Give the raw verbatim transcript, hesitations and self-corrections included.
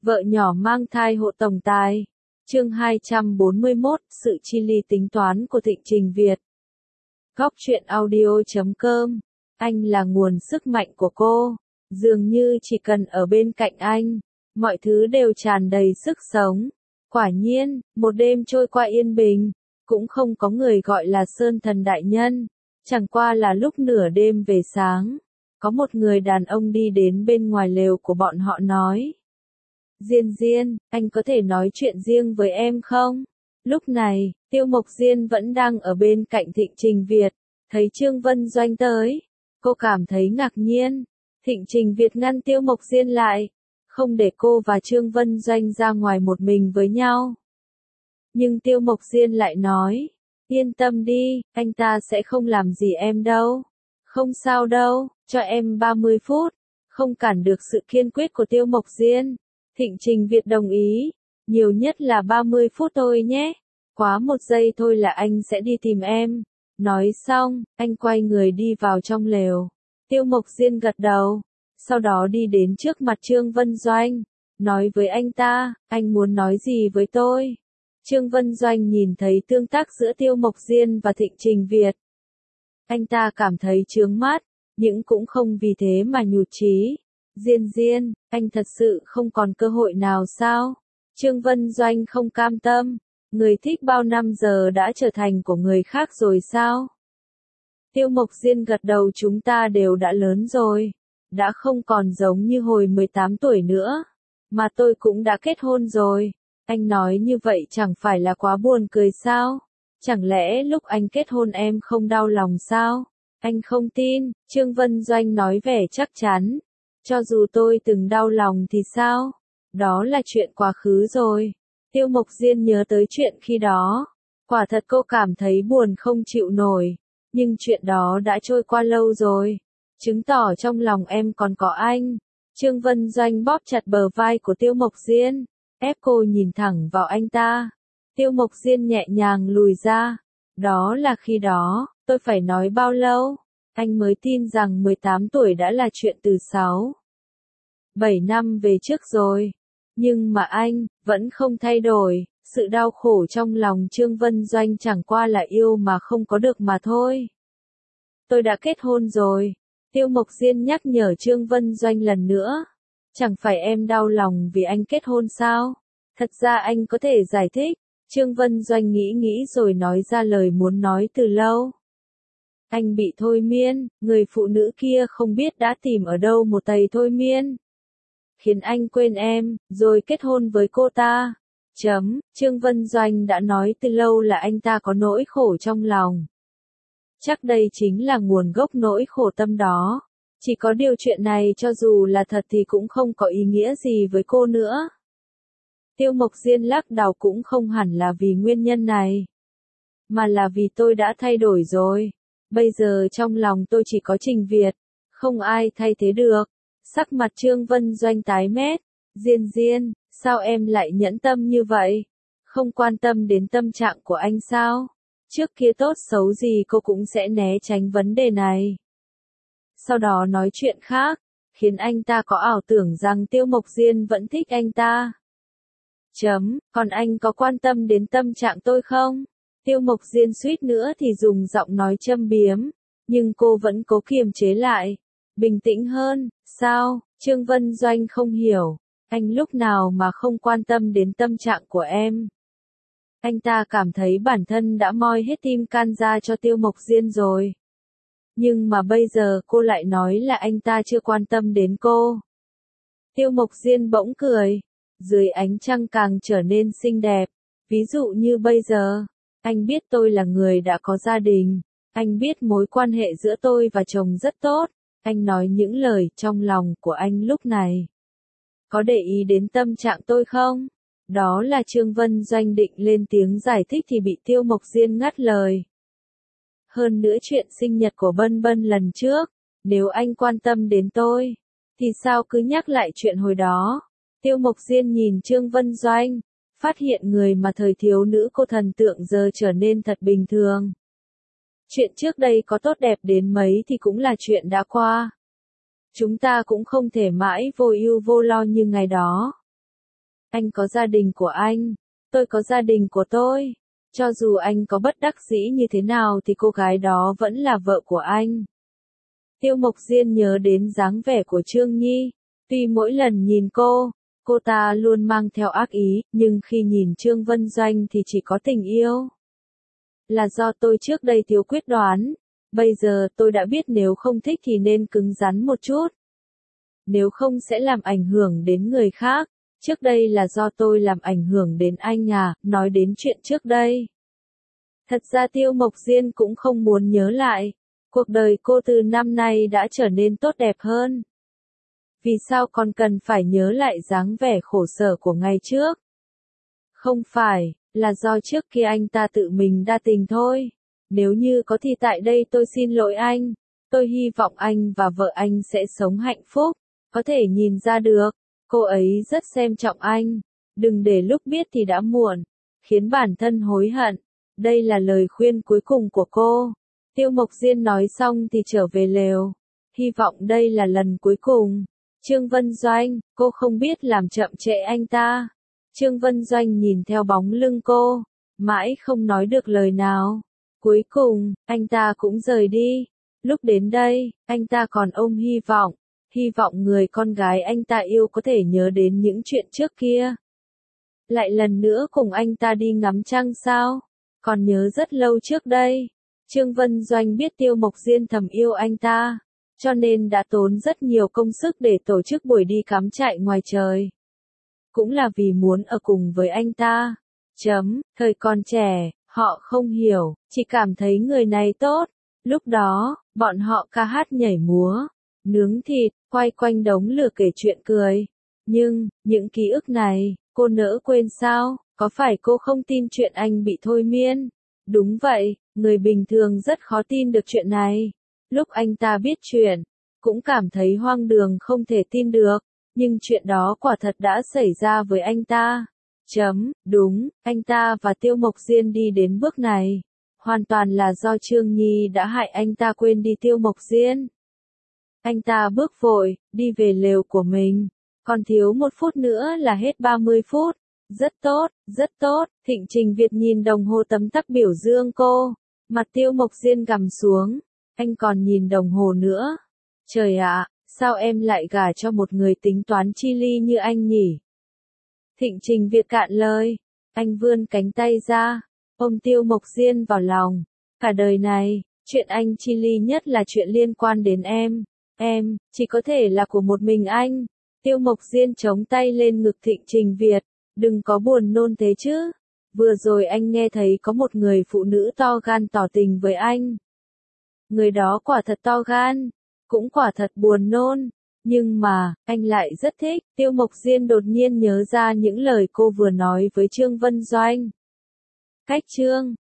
Vợ nhỏ mang thai hộ tổng tài. Chương hai trăm bốn mươi mốt, sự chi ly tính toán của Thịnh Trình Việt. Góc truyện audio chấm com. Anh là nguồn sức mạnh của cô. Dường như chỉ cần ở bên cạnh anh, mọi thứ đều tràn đầy sức sống. Quả nhiên, một đêm trôi qua yên bình, cũng không có người gọi là Sơn Thần Đại Nhân. Chẳng qua là lúc nửa đêm về sáng, có một người đàn ông đi đến bên ngoài lều của bọn họ nói. Diên Diên, anh có thể nói chuyện riêng với em không? Lúc này, Tiêu Mộc Diên vẫn đang ở bên cạnh Thịnh Trình Việt, thấy Trương Vân Doanh tới. Cô cảm thấy ngạc nhiên. Thịnh Trình Việt ngăn Tiêu Mộc Diên lại, không để cô và Trương Vân Doanh ra ngoài một mình với nhau. Nhưng Tiêu Mộc Diên lại nói, yên tâm đi, anh ta sẽ không làm gì em đâu. Không sao đâu, cho em ba mươi phút. Không cản được sự kiên quyết của Tiêu Mộc Diên. Thịnh Trình Việt đồng ý, nhiều nhất là ba mươi phút thôi nhé. Quá một giây thôi là anh sẽ đi tìm em. Nói xong, anh quay người đi vào trong lều. Tiêu Mộc Diên gật đầu, sau đó đi đến trước mặt Trương Vân Doanh, nói với anh ta, anh muốn nói gì với tôi? Trương Vân Doanh nhìn thấy tương tác giữa Tiêu Mộc Diên và Thịnh Trình Việt. Anh ta cảm thấy chướng mắt, nhưng cũng không vì thế mà nhụt chí. Diên Diên, anh thật sự không còn cơ hội nào sao? Trương Vân Doanh không cam tâm, người thích bao năm giờ đã trở thành của người khác rồi sao? Tiêu Mộc Diên gật đầu, chúng ta đều đã lớn rồi, đã không còn giống như hồi mười tám tuổi nữa, mà tôi cũng đã kết hôn rồi. Anh nói như vậy chẳng phải là quá buồn cười sao? Chẳng lẽ lúc anh kết hôn em không đau lòng sao? Anh không tin, Trương Vân Doanh nói vẻ chắc chắn. Cho dù tôi từng đau lòng thì sao? Đó là chuyện quá khứ rồi. Tiêu Mộc Diên nhớ tới chuyện khi đó. Quả thật cô cảm thấy buồn không chịu nổi. Nhưng chuyện đó đã trôi qua lâu rồi. Chứng tỏ trong lòng em còn có anh. Trương Vân Doanh bóp chặt bờ vai của Tiêu Mộc Diên, ép cô nhìn thẳng vào anh ta. Tiêu Mộc Diên nhẹ nhàng lùi ra. Đó là khi đó, tôi phải nói bao lâu? Anh mới tin rằng mười tám tuổi đã là chuyện từ sáu, bảy năm về trước rồi. Nhưng mà anh, vẫn không thay đổi. Sự đau khổ trong lòng Trương Vân Doanh chẳng qua là yêu mà không có được mà thôi. Tôi đã kết hôn rồi. Tiêu Mộc Diên nhắc nhở Trương Vân Doanh lần nữa. Chẳng phải em đau lòng vì anh kết hôn sao? Thật ra anh có thể giải thích. Trương Vân Doanh nghĩ nghĩ rồi nói ra lời muốn nói từ lâu. Anh bị thôi miên, người phụ nữ kia không biết đã tìm ở đâu một tầy thôi miên. Khiến anh quên em, rồi kết hôn với cô ta. Chấm, Trương Vân Doanh đã nói từ lâu là anh ta có nỗi khổ trong lòng. Chắc đây chính là nguồn gốc nỗi khổ tâm đó. Chỉ có điều chuyện này cho dù là thật thì cũng không có ý nghĩa gì với cô nữa. Tiêu Mộc Diên lắc đầu, cũng không hẳn là vì nguyên nhân này, mà là vì tôi đã thay đổi rồi. Bây giờ trong lòng tôi chỉ có Trình Việt, không ai thay thế được. Sắc mặt Trương Vân Doanh tái mét. Diên Diên, sao em lại nhẫn tâm như vậy? Không quan tâm đến tâm trạng của anh sao? Trước kia tốt xấu gì cô cũng sẽ né tránh vấn đề này. Sau đó nói chuyện khác, khiến anh ta có ảo tưởng rằng Tiêu Mộc Diên vẫn thích anh ta. Chấm, còn anh có quan tâm đến tâm trạng tôi không? Tiêu Mộc Diên suýt nữa thì dùng giọng nói châm biếm, nhưng cô vẫn cố kiềm chế lại. Bình tĩnh hơn, sao? Trương Vân Doanh không hiểu. Anh lúc nào mà không quan tâm đến tâm trạng của em? Anh ta cảm thấy bản thân đã moi hết tim can ra cho Tiêu Mộc Diên rồi. Nhưng mà bây giờ cô lại nói là anh ta chưa quan tâm đến cô. Tiêu Mộc Diên bỗng cười. Dưới ánh trăng càng trở nên xinh đẹp. Ví dụ như bây giờ, anh biết tôi là người đã có gia đình. Anh biết mối quan hệ giữa tôi và chồng rất tốt. Anh nói những lời trong lòng của anh lúc này. Có để ý đến tâm trạng tôi không? Đó là Trương Vân Doanh định lên tiếng giải thích thì bị Tiêu Mộc Diên ngắt lời. Hơn nữa chuyện sinh nhật của Bân Bân lần trước, nếu anh quan tâm đến tôi, thì sao cứ nhắc lại chuyện hồi đó? Tiêu Mộc Diên nhìn Trương Vân Doanh, phát hiện người mà thời thiếu nữ cô thần tượng giờ trở nên thật bình thường. Chuyện trước đây có tốt đẹp đến mấy thì cũng là chuyện đã qua. Chúng ta cũng không thể mãi vô ưu vô lo như ngày đó. Anh có gia đình của anh, tôi có gia đình của tôi. Cho dù anh có bất đắc dĩ như thế nào thì cô gái đó vẫn là vợ của anh. Tiêu Mộc Diên nhớ đến dáng vẻ của Trương Nhi. Tuy mỗi lần nhìn cô, cô ta luôn mang theo ác ý, nhưng khi nhìn Trương Vân Doanh thì chỉ có tình yêu. Là do tôi trước đây thiếu quyết đoán. Bây giờ tôi đã biết nếu không thích thì nên cứng rắn một chút. Nếu không sẽ làm ảnh hưởng đến người khác. Trước đây là do tôi làm ảnh hưởng đến anh à, nói đến chuyện trước đây. Thật ra Tiêu Mộc Diên cũng không muốn nhớ lại. Cuộc đời cô từ năm nay đã trở nên tốt đẹp hơn. Vì sao còn cần phải nhớ lại dáng vẻ khổ sở của ngày trước? Không phải, là do trước kia anh ta tự mình đa tình thôi. Nếu như có thì tại đây tôi xin lỗi anh. Tôi hy vọng anh và vợ anh sẽ sống hạnh phúc. Có thể nhìn ra được, cô ấy rất xem trọng anh. Đừng để lúc biết thì đã muộn, khiến bản thân hối hận. Đây là lời khuyên cuối cùng của cô. Tiêu Mộc Diên nói xong thì trở về lều. Hy vọng đây là lần cuối cùng. Trương Vân Doanh, cô không biết làm chậm trễ anh ta. Trương Vân Doanh nhìn theo bóng lưng cô, mãi không nói được lời nào. Cuối cùng, anh ta cũng rời đi. Lúc đến đây, anh ta còn ôm hy vọng. Hy vọng người con gái anh ta yêu có thể nhớ đến những chuyện trước kia. Lại lần nữa cùng anh ta đi ngắm trăng sao? Còn nhớ rất lâu trước đây. Trương Vân Doanh biết Tiêu Mộc Diên thầm yêu anh ta, cho nên đã tốn rất nhiều công sức để tổ chức buổi đi cắm trại ngoài trời. Cũng là vì muốn ở cùng với anh ta. Chấm, thời còn trẻ, họ không hiểu, chỉ cảm thấy người này tốt. Lúc đó, bọn họ ca hát nhảy múa, nướng thịt, quay quanh đống lửa kể chuyện cười. Nhưng, những ký ức này, cô nỡ quên sao? Có phải cô không tin chuyện anh bị thôi miên? Đúng vậy, người bình thường rất khó tin được chuyện này. Lúc anh ta biết chuyện, cũng cảm thấy hoang đường không thể tin được. Nhưng chuyện đó quả thật đã xảy ra với anh ta. Chấm, đúng, anh ta và Tiêu Mộc Diên đi đến bước này. Hoàn toàn là do Trương Nhi đã hại anh ta quên đi Tiêu Mộc Diên. Anh ta bước vội, đi về lều của mình. Còn thiếu một phút nữa là hết ba mươi phút. Rất tốt, rất tốt. Thịnh Trình Việt nhìn đồng hồ tấm tắc biểu dương cô. Mặt Tiêu Mộc Diên gằm xuống. Anh còn nhìn đồng hồ nữa. Trời ạ, sao em lại gả cho một người tính toán chi ly như anh nhỉ? Thịnh Trình Việt cạn lời. Anh vươn cánh tay ra, ôm Tiêu Mộc Diên vào lòng. Cả đời này, chuyện anh chi ly nhất là chuyện liên quan đến em. Em, chỉ có thể là của một mình anh. Tiêu Mộc Diên chống tay lên ngực Thịnh Trình Việt. Đừng có buồn nôn thế chứ. Vừa rồi anh nghe thấy có một người phụ nữ to gan tỏ tình với anh. Người đó quả thật to gan, cũng quả thật buồn nôn. Nhưng mà, anh lại rất thích. Tiêu Mộc Diên đột nhiên nhớ ra những lời cô vừa nói với Trương Vân Doanh. Cách Trương